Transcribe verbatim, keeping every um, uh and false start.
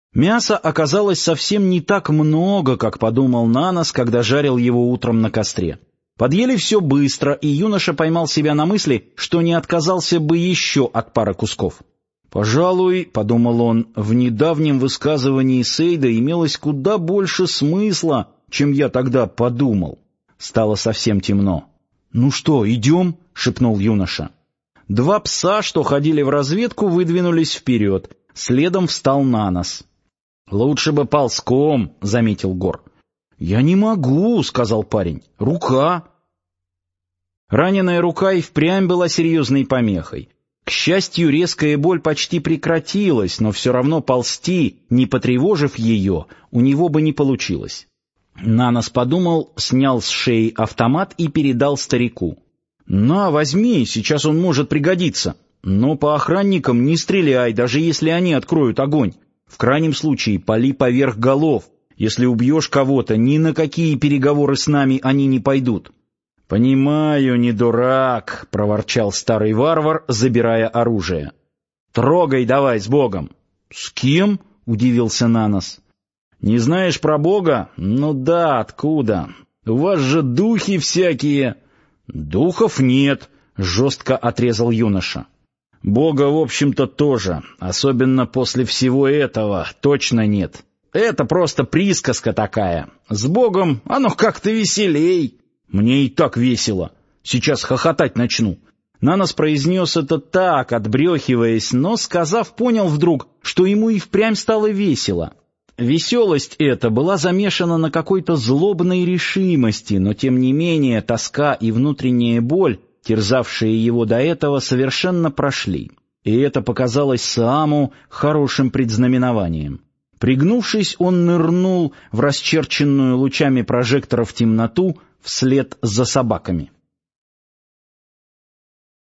Мяса оказалось совсем не так много, как подумал Нанос, когда жарил его утром на костре. Подъели все быстро, и юноша поймал себя на мысли, что не отказался бы еще от пары кусков. «Пожалуй, — подумал он, — в недавнем высказывании Сейда имелось куда больше смысла, чем я тогда подумал». Стало совсем темно. «Ну что, идем?» — шепнул юноша. Два пса, что ходили в разведку, выдвинулись вперед. Следом встал Нанос. «Лучше бы ползком», — заметил Гор. «Я не могу», — сказал парень. «Рука». Раненая рука и впрямь была серьезной помехой. К счастью, резкая боль почти прекратилась, но все равно ползти, не потревожив ее, у него бы не получилось. Нанос подумал, снял с шеи автомат и передал старику. «На, возьми, сейчас он может пригодиться. Но по охранникам не стреляй, даже если они откроют огонь. В крайнем случае пали поверх голов. Если убьешь кого-то, ни на какие переговоры с нами они не пойдут». «Понимаю, не дурак», — проворчал старый варвар, забирая оружие. «Трогай давай, с Богом». «С кем?» — удивился Нанос. «Не знаешь про Бога? Ну да, откуда? У вас же духи всякие». «Духов нет», — жестко отрезал юноша. «Бога, в общем-то, тоже, особенно после всего этого, точно нет. Это просто присказка такая. С Богом оно как-то веселей». «Мне и так весело. Сейчас хохотать начну». Нанос произнес это так, отбрехиваясь, но, сказав, понял вдруг, что ему и впрямь стало весело. Веселость эта была замешана на какой-то злобной решимости, но, тем не менее, тоска и внутренняя боль, терзавшие его до этого, совершенно прошли. И это показалось Сааму хорошим предзнаменованием. Пригнувшись, он нырнул в расчерченную лучами прожекторов темноту вслед за собаками.